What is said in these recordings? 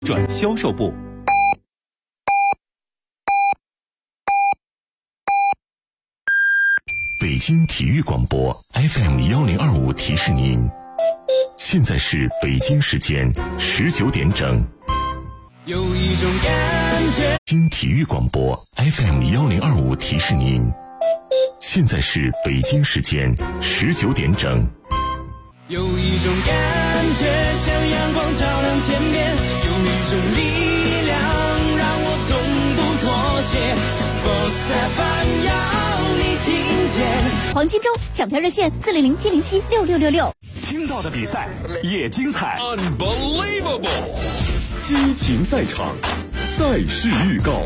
转销售部。 北京体育广播 FM1025提示您，现在是北京时间19点整。 有一种感觉。 北京体育广播 FM1025提示您，现在是北京时间19点整。 有一种感觉，像阳光照亮天边，有一种力量让我从不妥协。Sports FM 要你听见。 黄金周抢票热线400-707-6666。 听到的比赛也精彩 Unbelievable。 激情赛场，赛事预告。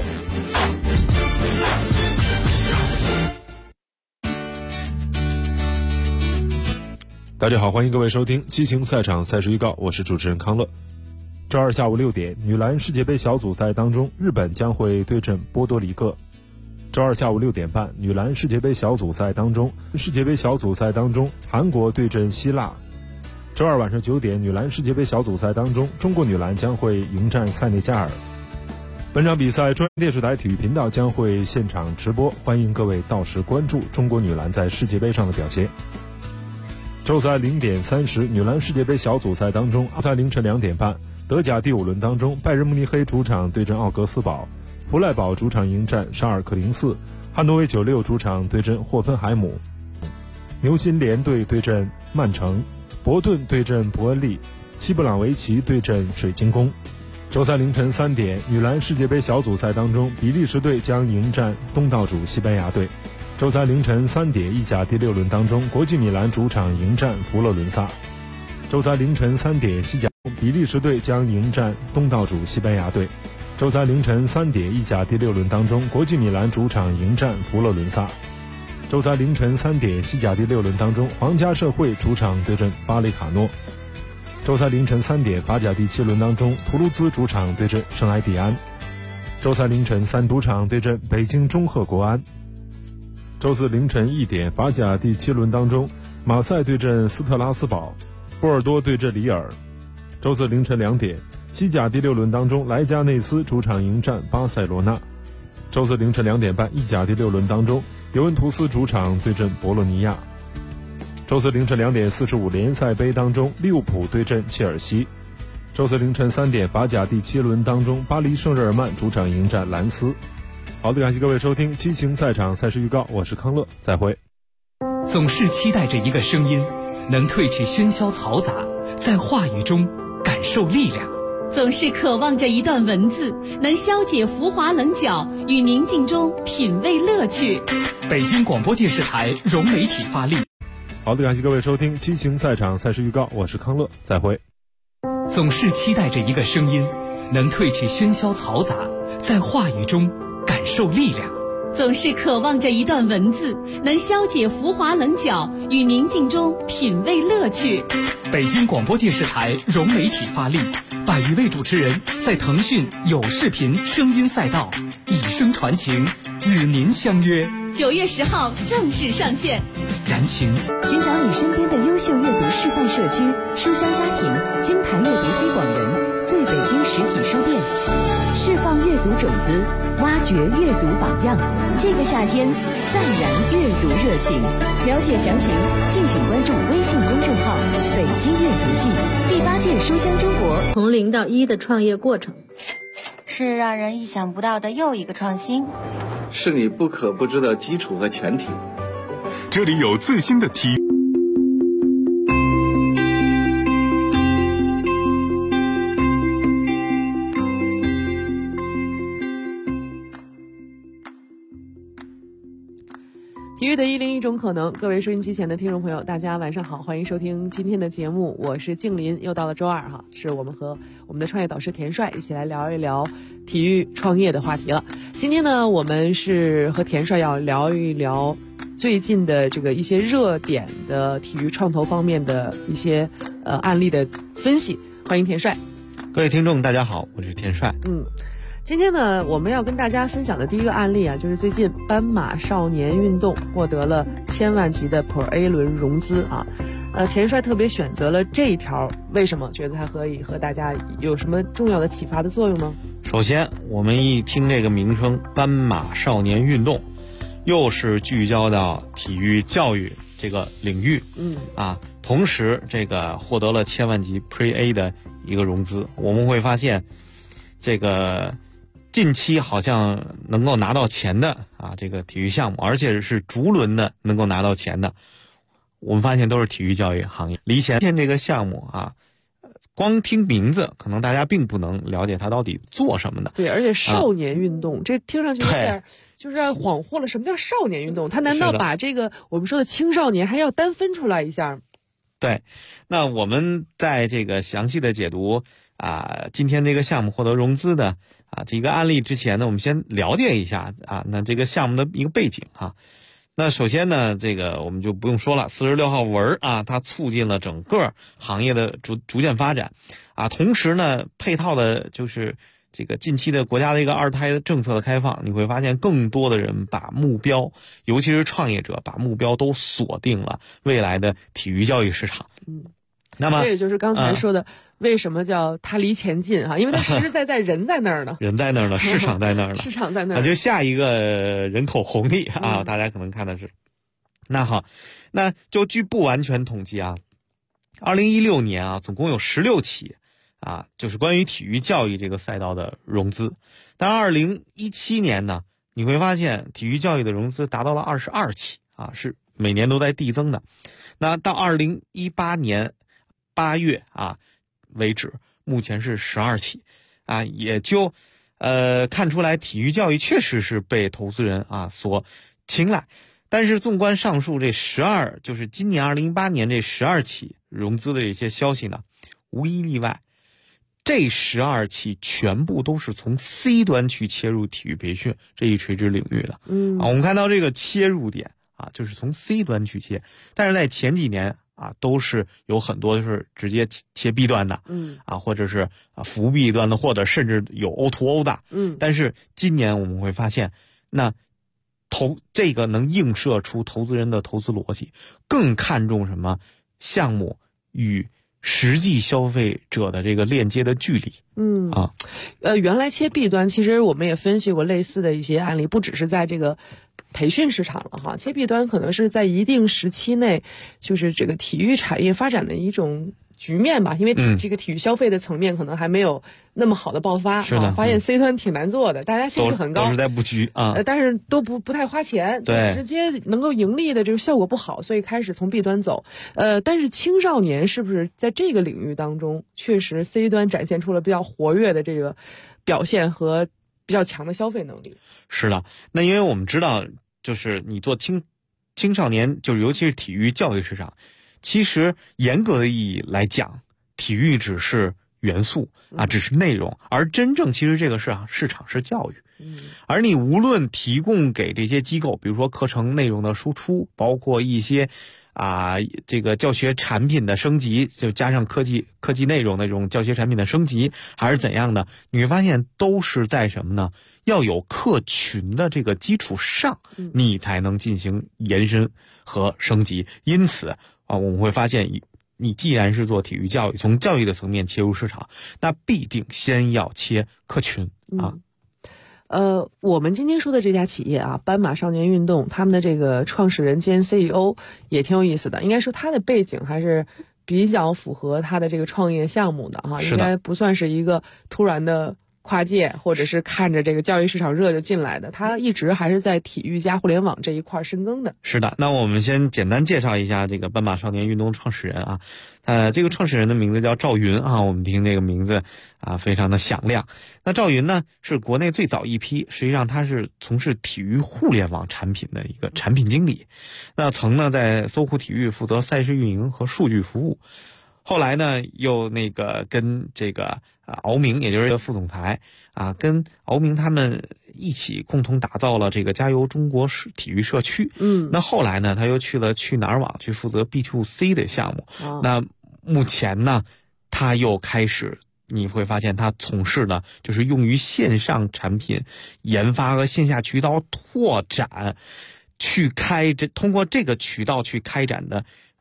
大家好，欢迎各位收听激情赛场赛事预告，我是主持人康乐。周二下午6点，女篮世界杯小组赛当中，日本将会对阵波多黎各。周二下午6点半，女篮世界杯小组赛当中，韩国对阵希腊。周二晚上9点，女篮世界杯小组赛当中，中国女篮将会迎战塞内加尔。本场比赛中央电视台体育频道将会现场直播，欢迎各位到时关注中国女篮在世界杯上的表现。周三0点30，女篮世界杯小组赛当中，在凌晨2点半，德甲第5轮当中，拜仁慕尼黑主场对阵奥格斯堡，弗赖堡主场迎战沙尔克04，汉诺威96主场对阵霍芬海姆，牛津联队对阵曼城，伯顿对阵伯恩利，西布朗维奇对阵水晶宫。周三凌晨3点，女篮世界杯小组赛当中，比利时队将迎战东道主西班牙队。周三凌晨3点，意甲第6轮当中，国际米兰主场迎战佛罗伦萨。周三凌晨3点，西甲比利时队将迎战东道主西班牙队。周三凌晨3点，意甲第6轮当中，国际米兰主场迎战佛罗伦萨。周三凌晨3点，西甲第6轮当中，皇家社会主场对阵巴雷卡诺。周三凌晨3点，法甲第7轮当中，图卢兹主场对阵圣埃蒂安。周三凌晨3赌场对阵北京中赫国安。周四凌晨1点，法甲第7轮当中，马赛对阵斯特拉斯堡，波尔多对阵里尔。周四凌晨2点，西甲第6轮当中，莱加内斯主场迎战巴塞罗那。周四凌晨2点半，意甲第6轮当中，尤文图斯主场对阵博洛尼亚。周四凌晨2点45，联赛杯当中，利物浦对阵切尔西。周四凌晨3点，法甲第7轮当中，巴黎圣日耳曼主场迎战兰斯。好的，感谢各位收听激情赛场赛事预告，我是康乐，再会。 总是期待着一个声音，能褪去喧嚣嘈杂，在话语中感受力量。 总是渴望着一段文字，能消解浮华棱角，与宁静中品味乐趣。 北京广播电视台融媒体发力。 好的，感谢各位收听激情赛场赛事预告，我是康乐，再会。 总是期待着一个声音，能褪去喧嚣嘈杂，在话语中感受力量。 总是渴望着一段文字，能消解浮华棱角，与宁静中品味乐趣。 北京广播电视台融媒体发力，100余位主持人在腾讯有视频声音赛道以声传情，与您相约。 9月10号正式上线。 燃情， 寻找你身边的优秀阅读示范社区、书香家庭、金牌阅读推广人，最北京实体书店，释放阅读种子，挖掘阅读榜样。这个夏天，再燃阅读热情。了解详情，敬请关注微信公众号“北京阅读季”。第8届书香中国从0到1的创业过程， 是让人意想不到的又一个创新， 是你不可不知的基础和前提。 这里有最新的体育的101种可能，各位收音机前的听众朋友，大家晚上好，欢迎收听今天的节目，我是静林，又到了周二哈，是我们和我们的创业导师田帅一起来聊一聊体育创业的话题了。今天呢，我们是和田帅要聊一聊最近的这个一些热点的体育创投方面的一些案例的分析，欢迎田帅。 各位听众大家好，我是田帅。 今天呢，我们要跟大家分享的第一个案例啊，就是最近斑马少年运动获得了1000万级的 Pro A 轮融资啊。 田帅特别选择了这一条，为什么觉得它可以和大家有什么重要的启发的作用呢？ 首先，我们一听这个名称“斑马少年运动”，又是聚焦到体育教育这个领域，同时这个获得了千万级 Pre-A 的一个融资。我们会发现，这个近期好像能够拿到钱的这个体育项目，而且是逐轮的能够拿到钱的，我们发现都是体育教育行业。离钱这个项目光听名字，可能大家并不能了解它到底做什么的。 对，而且少年运动，这听上去有点就是恍惚了。什么叫少年运动？他难道把这个我们说的青少年还要单分出来一下？ 对，那我们在这个详细的解读今天这个项目获得融资的这个案例之前呢，我们先了解一下那这个项目的一个背景那首先呢，这个我们就不用说了，46号文它促进了整个行业的逐渐发展同时呢，配套的就是这个近期的国家的一个二胎政策的开放，你会发现更多的人把目标，尤其是创业者，把目标都锁定了未来的体育教育市场。那么这也就是刚才说的，为什么叫它离钱近因为它实实在在人在那儿呢， 人在那儿呢，市场在那儿呢， 市场在那儿， 就下一个人口红利大家可能看的是。那好，那就据不完全统计2016年总共有16起就是关于体育教育这个赛道的融资。但2017年呢，你会发现体育教育的融资达到了22起是每年都在递增的。那到2018年8月为止，目前是12起也就看出来体育教育确实是被投资人所青睐。但是纵观上述这就是今年2018年这12起融资的这些消息呢，无一例外，这12起全部都是从 C 端去切入体育培训这一垂直领域的。我们看到这个切入点就是从 C 端去切，但是在前几年都是有很多是直接切 B 端的，或者是服务 B 端的，或者甚至有 O2O 的，但是今年我们会发现，那这个能映射出投资人的投资逻辑，更看重什么？项目与实际消费者的这个链接的距离。 原来切 B 端，其实我们也分析过类似的一些案例，不只是在这个培训市场了切 B 端可能是在一定时期内，就是这个体育产业发展的一种局面吧，因为这个体育消费的层面可能还没有那么好的爆发， 是的， 发现 C 端挺难做的，大家兴趣很高， 都是在布局但是都不太花钱， 对， 直接能够盈利的这个效果不好，所以开始从 B 端走。但是青少年是不是在这个领域当中，确实 C 端展现出了比较活跃的这个表现和比较强的消费能力？ 是的，那因为我们知道，就是你做青少年，就是尤其是体育教育市场。其实严格的意义来讲，体育只是元素只是内容，而真正其实这个市场是教育。而你无论提供给这些机构，比如说课程内容的输出，包括一些这个教学产品的升级，就加上科技内容的这种教学产品的升级，还是怎样的，你会发现都是在什么呢？要有客群的这个基础上，你才能进行延伸和升级。因此我们会发现，你既然是做体育教育，从教育的层面切入市场，那必定先要切客群我们今天说的这家企业斑马少年运动，他们的这个创始人兼 CEO 也挺有意思的，应该说他的背景还是比较符合他的这个创业项目的应该不算是一个突然的跨界，或者是看着这个教育市场热就进来的，他一直还是在体育加互联网这一块深耕的。 是的，那我们先简单介绍一下这个斑马少年运动创始人这个创始人的名字叫赵云我们听这个名字非常的响亮。那赵云呢，是国内最早一批，实际上他是从事体育互联网产品的一个产品经理，那曾呢在搜狐体育负责赛事运营和数据服务，后来呢又跟这个敖明，也就是副总裁跟敖明他们一起共同打造了这个加油中国体育社区。那后来呢，他又去了去哪儿网去负责 B2C 的项目。那目前呢，他又开始，你会发现他从事的就是用于线上产品研发和线下渠道拓展，通过这个渠道去开展的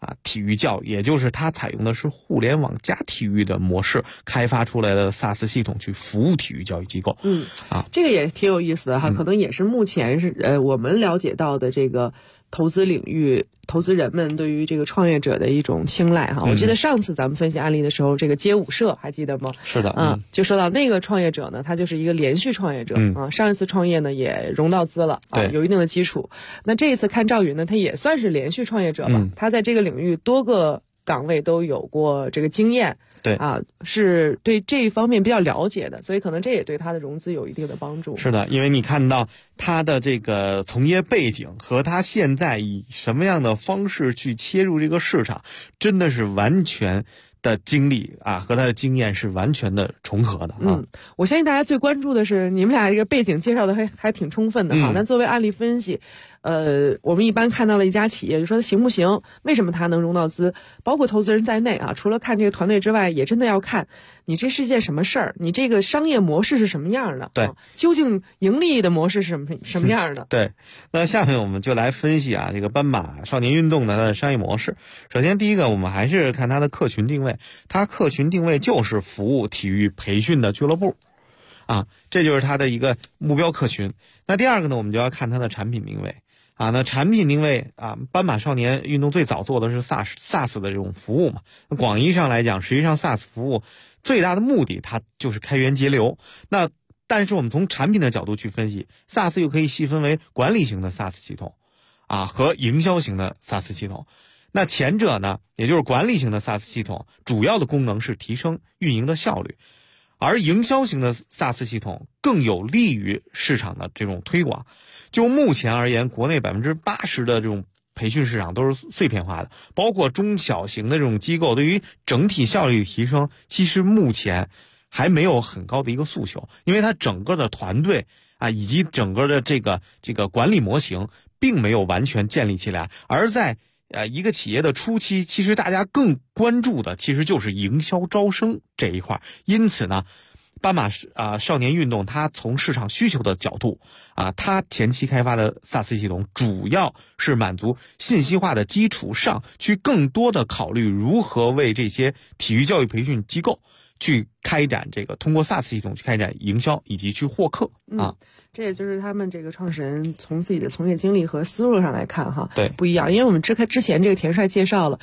体育教育，也就是它采用的是互联网加体育的模式开发出来的 SaaS 系统去服务体育教育机构。 这个也挺有意思的哈，可能也是目前是我们了解到的这个投资领域，投资人们对于这个创业者的一种青睐哈。我记得上次咱们分析案例的时候，这个街舞社还记得吗？ 是的， 就说到那个创业者呢，他就是一个连续创业者上一次创业呢也融到资了有一定的基础。那这一次看赵云呢，他也算是连续创业者吧，他在这个领域多个岗位都有过这个经验。 对是对这一方面比较了解的，所以可能这也对他的融资有一定的帮助。 是的，因为你看到他的这个从业背景和他现在以什么样的方式去切入这个市场，真的是完全的经历和他的经验是完全的重合的我相信大家最关注的是你们俩这个背景介绍的还挺充分的哈。那作为案例分析，我们一般看到了一家企业，就说它行不行，为什么它能融到资，包括投资人在内除了看这个团队之外，也真的要看你这是件什么事儿，你这个商业模式是什么样的， 对， 究竟盈利的模式是什么样的？ 对，那下面我们就来分析这个斑马少年运动的它的商业模式。首先第一个，我们还是看它的客群定位，它客群定位就是服务体育培训的俱乐部这就是它的一个目标客群。那第二个呢，我们就要看它的产品定位那产品定位斑马少年运动最早做的是 SaaS 的这种服务嘛。那广义上来讲，实际上 SaaS 服务最大的目的它就是开源节流。那但是我们从产品的角度去分析， SaaS 又可以细分为管理型的 SaaS 系统和营销型的 SaaS 系统。那前者呢，也就是管理型的 SaaS 系统，主要的功能是提升运营的效率，而营销型的 SaaS 系统更有利于市场的这种推广。就目前而言，国内80%的这种培训市场都是碎片化的，包括中小型的这种机构对于整体效率提升，其实目前还没有很高的一个诉求，因为它整个的团队以及整个的这个管理模型并没有完全建立起来。而在一个企业的初期，其实大家更关注的其实就是营销招生这一块。因此呢，斑马少年运动它从市场需求的角度它前期开发的 SaaS 系统主要是满足信息化的基础上，去更多的考虑如何为这些体育教育培训机构去开展通过 SaaS 系统去开展营销以及去获客这也就是他们这个创始人从自己的从业经历和思路上来看对， 不一样。因为我们之前这个田帅介绍了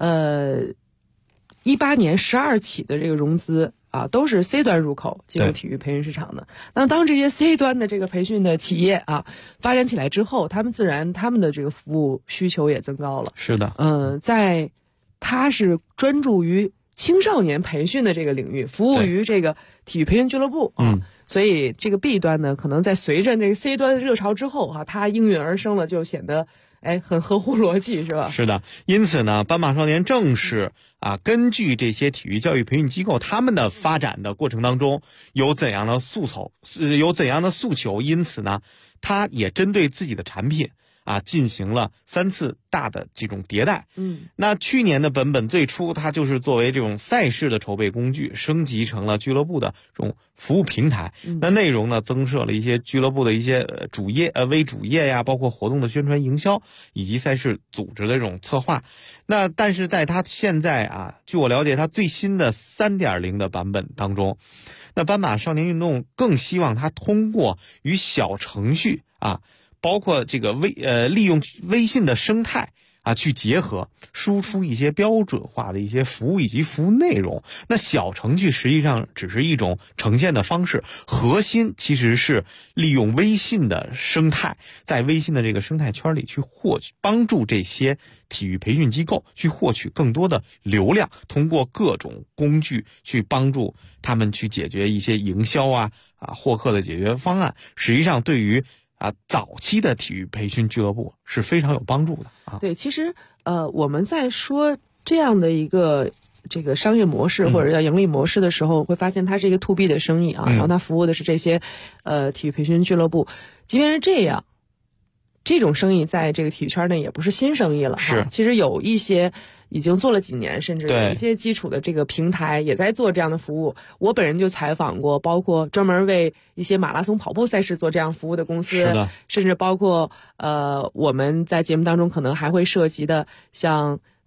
18年12起的这个融资都是 C 端入口进入体育培训市场的。那当这些 C 端的这个培训的企业发展起来之后，他们自然他们的这个服务需求也增高了。 是的， 在他是专注于青少年培训的这个领域，服务于这个体育培训俱乐部所以这个 B 端呢，可能在随着这个 C 端的热潮之后它应运而生了，就显得很合乎逻辑，是吧？ 是的，因此呢，斑马少年正是根据这些体育教育培训机构他们的发展的过程当中有怎样的诉求，因此呢，他也针对自己的产品进行了3次大的这种迭代。那去年的本本最初它就是作为这种赛事的筹备工具，升级成了俱乐部的这种服务平台。那内容呢，增设了一些俱乐部的一些微主页呀，包括活动的宣传营销以及赛事组织的这种策划。那但是在它现在据我了解，它最新的 3.0 的版本当中，那斑马少年运动更希望它通过与小程序包括这个利用微信的生态去结合，输出一些标准化的一些服务以及服务内容。那小程序实际上只是一种呈现的方式，核心其实是利用微信的生态，在微信的这个生态圈里去帮助这些体育培训机构去获取更多的流量，通过各种工具去帮助他们去解决一些营销获客的解决方案。实际上对于早期的体育培训俱乐部是非常有帮助的对，其实我们在说这样的一个这个商业模式或者叫盈利模式的时候，会发现它是一个 to B 的生意然后它服务的是这些体育培训俱乐部。即便是这样，这种生意在这个体育圈内也不是新生意了其实有一些已经做了几年，甚至有一些基础的这个平台也在做这样的服务。我本人就采访过，包括专门为一些马拉松跑步赛事做这样服务的公司，甚至包括我们在节目当中可能还会涉及的像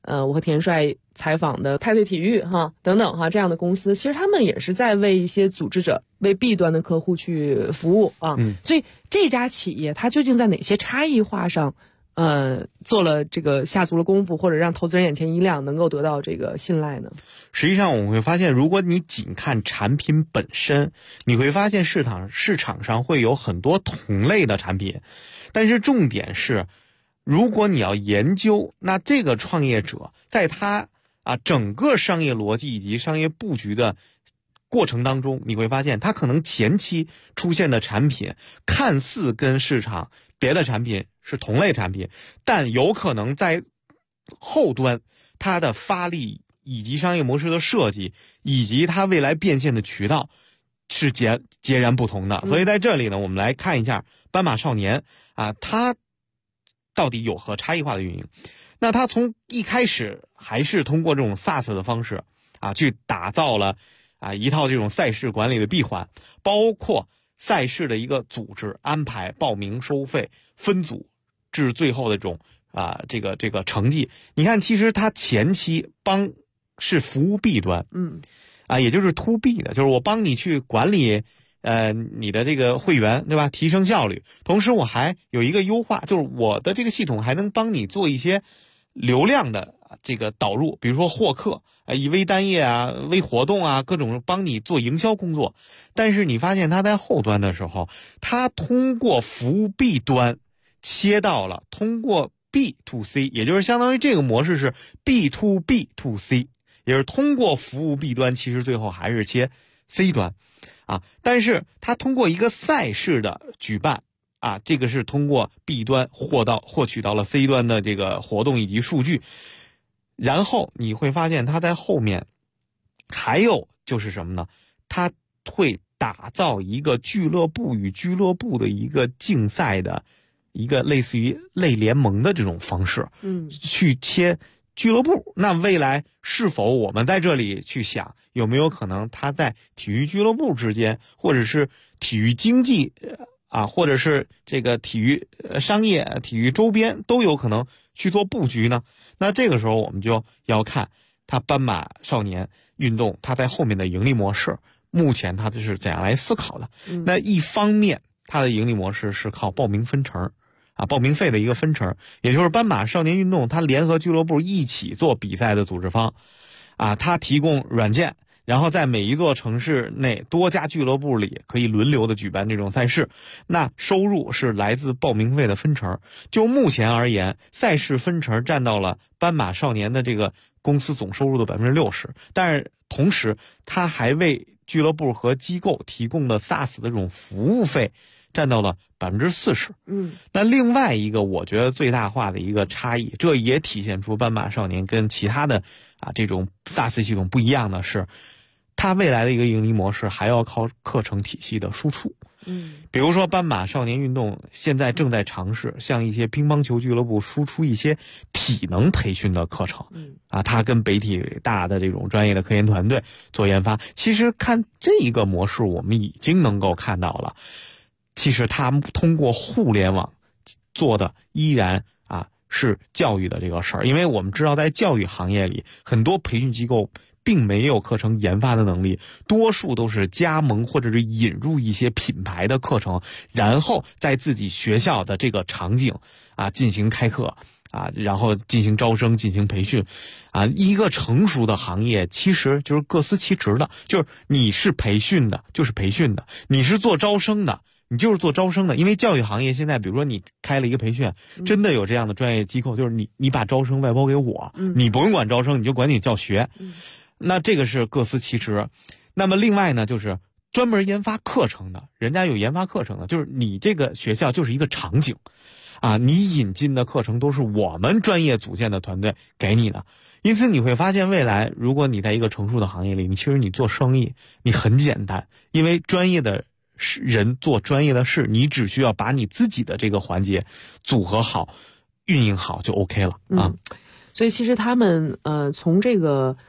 我和田帅采访的派对体育等等这样的公司，其实他们也是在为一些组织者、为 B 端的客户去服务所以这家企业它究竟在哪些差异化上做了这个下足了功夫，或者让投资人眼前一亮，能够得到这个信赖呢？ 实际上我们会发现，如果你仅看产品本身，你会发现市场上会有很多同类的产品，但是重点是，如果你要研究，那这个创业者在他整个商业逻辑以及商业布局的过程当中，你会发现他可能前期出现的产品看似跟市场别的产品是同类产品，但有可能在后端它的发力以及商业模式的设计以及它未来变现的渠道是截然不同的。所以在这里呢，我们来看一下斑马少年它到底有何差异化的运营。那它从一开始还是通过这种 SaaS 的方式去打造了一套这种赛事管理的闭环，包括赛事的一个组织安排、报名、收费、分组至最后的这种这个成绩。你看，其实它前期是服务 B 端，也就是 to B 的，就是我帮你去管理你的这个会员，对吧？提升效率，同时我还有一个优化，就是我的这个系统还能帮你做一些流量的这个导入，比如说获客以微单页微活动各种帮你做营销工作。但是你发现它在后端的时候，它通过服务 B 端切到了通过 B to C， 也就是相当于这个模式是 B to B to C， 也是通过服务 B 端，其实最后还是切 C 端但是它通过一个赛事的举办这个是通过 B 端获取到了 C 端的这个活动以及数据。然后你会发现它在后面还有就是什么呢？它会打造一个俱乐部与俱乐部的一个竞赛的一个类似于类联盟的这种方式，去切俱乐部。那未来是否我们在这里去想，有没有可能它在体育俱乐部之间，或者是体育经济或者是这个体育商业、体育周边都有可能去做布局呢？那这个时候我们就要看它斑马少年运动它在后面的盈利模式，目前它是怎样来思考的。那一方面它的盈利模式是靠报名分成报名费的一个分成，也就是斑马少年运动它联合俱乐部一起做比赛的组织方它提供软件，然后在每一座城市内多家俱乐部里可以轮流的举办这种赛事，那收入是来自报名费的分成。就目前而言，赛事分成占到了斑马少年的这个公司总收入的 60%， 但是同时它还为俱乐部和机构提供的 SaaS 的这种服务费占到了 40%。那另外一个我觉得最大化的一个差异，这也体现出斑马少年跟其他的这种 SaaS 系统不一样的是，它未来的一个盈利模式还要靠课程体系的输出。比如说斑马少年运动现在正在尝试向一些乒乓球俱乐部输出一些体能培训的课程它跟北体大的这种专业的科研团队做研发。其实看这一个模式，我们已经能够看到了，其实它通过互联网做的依然是教育的这个事儿。因为我们知道在教育行业里，很多培训机构并没有课程研发的能力，多数都是加盟或者是引入一些品牌的课程，然后在自己学校的这个场景进行开课然后进行招生、进行培训一个成熟的行业其实就是各司其职的，就是你是培训的就是培训的，你是做招生的你就是做招生的。因为教育行业现在比如说你开了一个培训，真的有这样的专业机构，就是你把招生外包给我，你不用管招生，你就管你教学，那这个是各司其职。那么另外呢，就是专门研发课程的，人家有研发课程的，就是你这个学校就是一个场景你引进的课程都是我们专业组建的团队给你的。因此你会发现，未来如果你在一个成熟的行业里，其实你做生意你很简单，因为专业的人做专业的事，你只需要把你自己的这个环节组合好、运营好就 OK 了所以其实他们从这个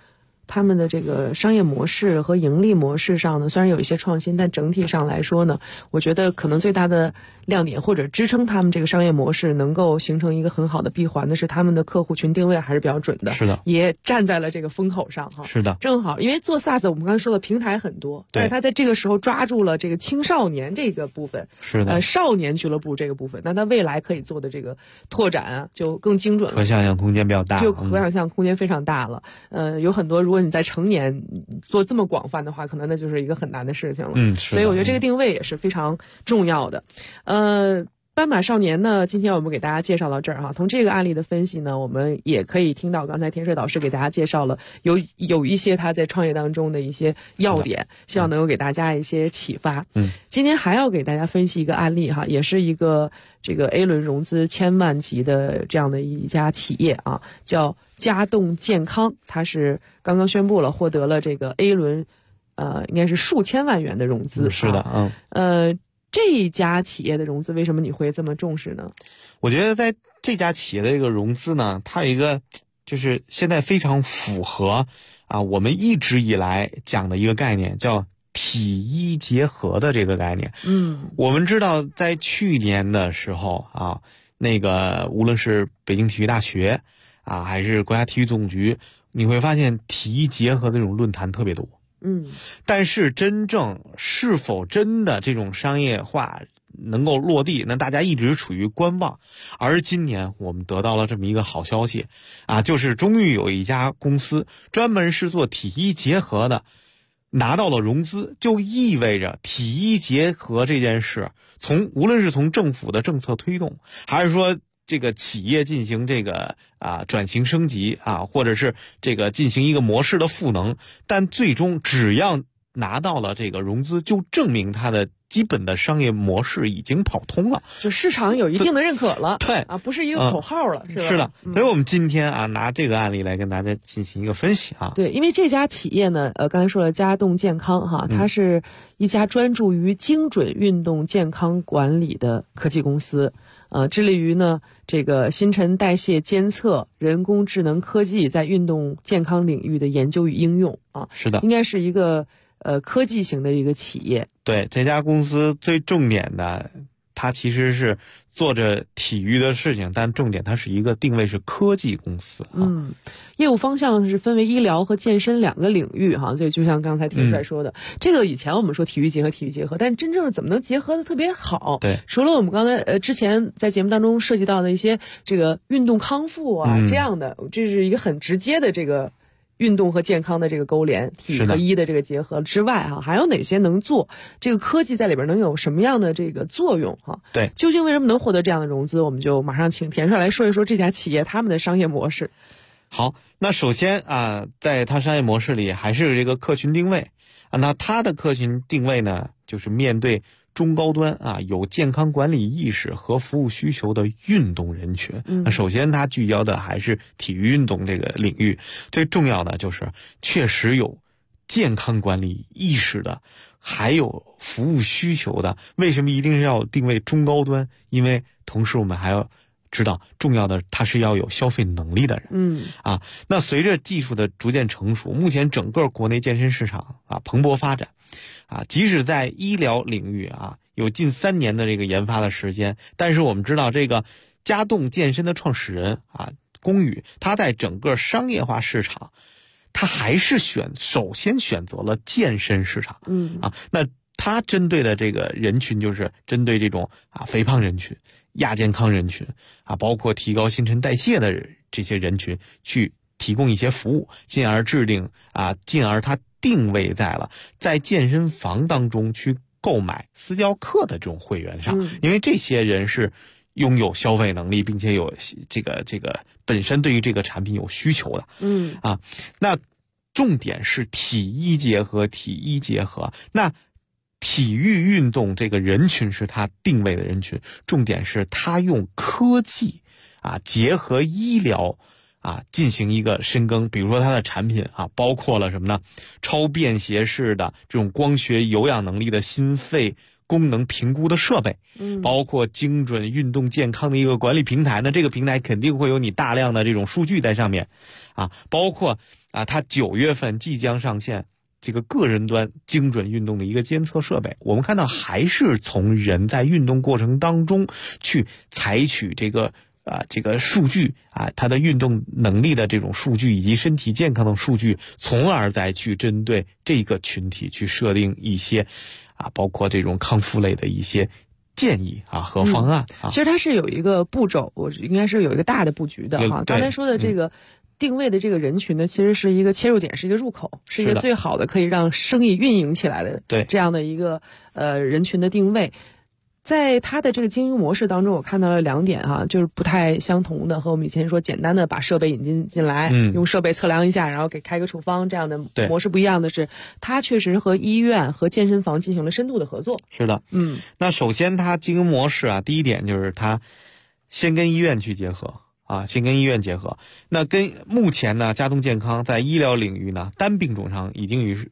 他们的这个商业模式和盈利模式上呢，虽然有一些创新，但整体上来说呢，我觉得可能最大的亮点或者支撑他们这个商业模式能够形成一个很好的闭环的是他们的客户群定位还是比较准的。 是的， 也站在了这个风口上哈。 是的， 正好因为做 SaaS 我们刚才说的平台很多，但是他在这个时候抓住了这个青少年这个部分， 是的， 少年俱乐部这个部分，那他未来可以做的这个拓展啊就更精准了， 可想象空间比较大， 就可想象空间非常大了。有很多如果你在成年做这么广泛的话，可能那就是一个很难的事情了。所以我觉得这个定位也是非常重要的。斑马少年呢，今天我们给大家介绍到这儿哈。从这个案例的分析呢，我们也可以听到刚才田帅导师给大家介绍了有一些他在创业当中的一些要点，希望能够给大家一些启发。今天还要给大家分析一个案例哈，也是一个这个 A 轮融资1000万级的这样的一家企业啊，叫佳动健康，它是刚刚宣布了获得了这个 A 轮应该是数千万元的融资。 是的， 这一家企业的融资为什么你会这么重视呢？ 我觉得在这家企业的这个融资呢，它有一个就是现在非常符合我们一直以来讲的一个概念，叫体医结合的这个概念。我们知道在去年的时候那个无论是北京体育大学还是国家体育总局，你会发现体医结合的这种论坛特别多。但是真正是否真的这种商业化能够落地，那大家一直处于观望。而今年我们得到了这么一个好消息就是终于有一家公司专门是做体医结合的拿到了融资，就意味着体医结合这件事无论是从政府的政策推动，还是说这个企业进行这个转型升级或者是这个进行一个模式的赋能，但最终只要拿到了这个融资，就证明它的基本的商业模式已经跑通了， 就市场有一定的认可了。 对不是一个口号了，是吧？ 是的，所以我们今天拿这个案例来跟大家进行一个分析对，因为这家企业呢，刚才说了佳动健康它是一家专注于精准运动健康管理的科技公司。致力于呢这个新陈代谢监测、人工智能科技在运动健康领域的研究与应用是的， 应该是一个科技型的一个企业。 对，这家公司最重点的，它其实是做着体育的事情，但重点它是一个定位是科技公司业务方向是分为医疗和健身两个领域所以就像刚才田帅说的，这个以前我们说体育结合，但真正怎么能结合的特别好？ 对， 除了我们刚才之前在节目当中涉及到的一些这个运动康复这样的，这是一个很直接的这个运动和健康的这个勾连，体和医的这个结合之外还有哪些能做？这个科技在里边能有什么样的这个作用对， 究竟为什么能获得这样的融资？我们就马上请田帅来说一说这家企业他们的商业模式。 好，那首先在它商业模式里还是这个客群定位那它的客群定位呢，就是面对中高端有健康管理意识和服务需求的运动人群。那首先它聚焦的还是体育运动这个领域，最重要的就是确实有健康管理意识的，还有服务需求的。为什么一定是要定位中高端？因为同时我们还要知道重要的它是要有消费能力的人。那随着技术的逐渐成熟，目前整个国内健身市场蓬勃发展即使在医疗领域有近3年的这个研发的时间，但是我们知道这个佳动健身的创始人龚宇，他在整个商业化市场他还是首先选择了健身市场。那他针对的这个人群就是针对这种肥胖人群、亚健康人群包括提高新陈代谢的这些人群去提供一些服务，进而他定位在了在健身房当中去购买私教课的这种会员上。因为这些人是拥有消费能力，并且有这个本身对于这个产品有需求的。那重点是体医结合。那体育运动这个人群是他定位的人群，重点是他用科技结合医疗进行一个深耕。比如说它的产品包括了什么呢？超便携式的这种光学有氧能力的心肺功能评估的设备，包括精准运动健康的一个管理平台。那这个平台肯定会有你大量的这种数据在上面啊，包括它9月份即将上线这个个人端精准运动的一个监测设备。我们看到还是从人在运动过程当中去采取这个数据他的运动能力的这种数据以及身体健康的数据，从而再去针对这个群体去设定一些包括这种康复类的一些建议和方案其实它是有一个步骤，我应该是有一个大的布局的哈。刚才说的这个定位的这个人群呢，其实是一个切入点，是一个入口，是一个最好的可以让生意运营起来的这样的一个人群的定位。在它的这个经营模式当中，我看到了2点就是不太相同的，和我们以前说简单的把设备引进来，用设备测量一下，然后给开个处方这样的模式不一样的是，它确实和医院和健身房进行了深度的合作。 是的，那首先它经营模式第一点就是它先跟医院去结合。先跟医院结合。那跟目前呢，家动健康在医疗领域呢，单病种上已经与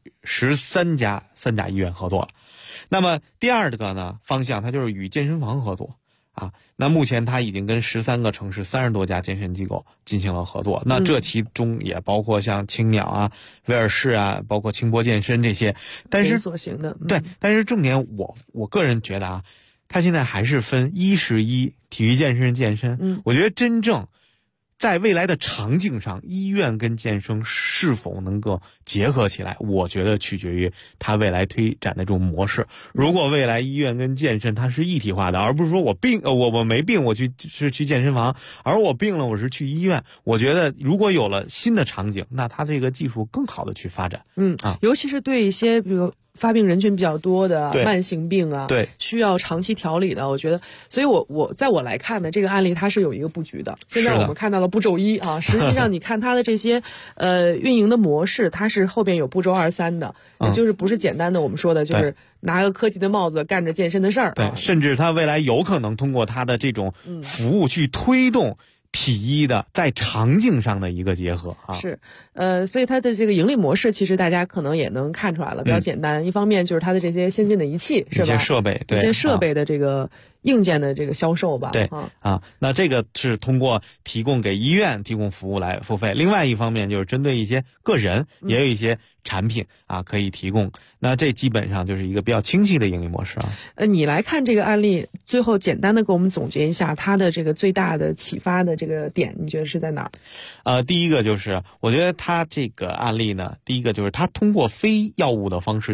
13家3甲医院合作了。那么第二个呢方向，它就是与健身房合作那目前它已经跟13个城市30多家健身机构进行了合作。那这其中也包括像青鸟威尔士包括清波健身这些。但是连锁型的对，但是重点我个人觉得它现在还是分1是1，体育健身健身。我觉得真正在未来的场景上，医院跟健身是否能够结合起来，我觉得取决于它未来推展的这种模式。如果未来医院跟健身它是一体化的，而不是说我没病我去健身房，而我病了我是去医院，我觉得如果有了新的场景，那它这个技术更好的去发展。 尤其是对一些比如发病人群比较多的慢性病对， 需要长期调理的，我觉得，所以我在我来看呢，这个案例它是有一个布局的。现在我们看到了步骤1实际上你看它的这些运营的模式，它是后边有步骤2、3的，也就是不是简单的我们说的就是拿个科技的帽子干着健身的事儿。 对，甚至它未来有可能通过它的这种服务去推动体医的在场景上的一个结合是，所以它的这个盈利模式，其实大家可能也能看出来了，比较简单。一方面就是它的这些先进的仪器，是吧？ 一些设备，对， 一些设备的这个硬件的这个销售吧。 对那这个是通过提供给医院提供服务来付费。另外一方面就是针对一些个人，也有一些产品可以提供。那这基本上就是一个比较清晰的盈利模式你来看这个案例，最后简单的给我们总结一下它的这个最大的启发的这个点，你觉得是在哪儿？ 第一个就是我觉得它这个案例呢，第一个就是它通过非药物的方式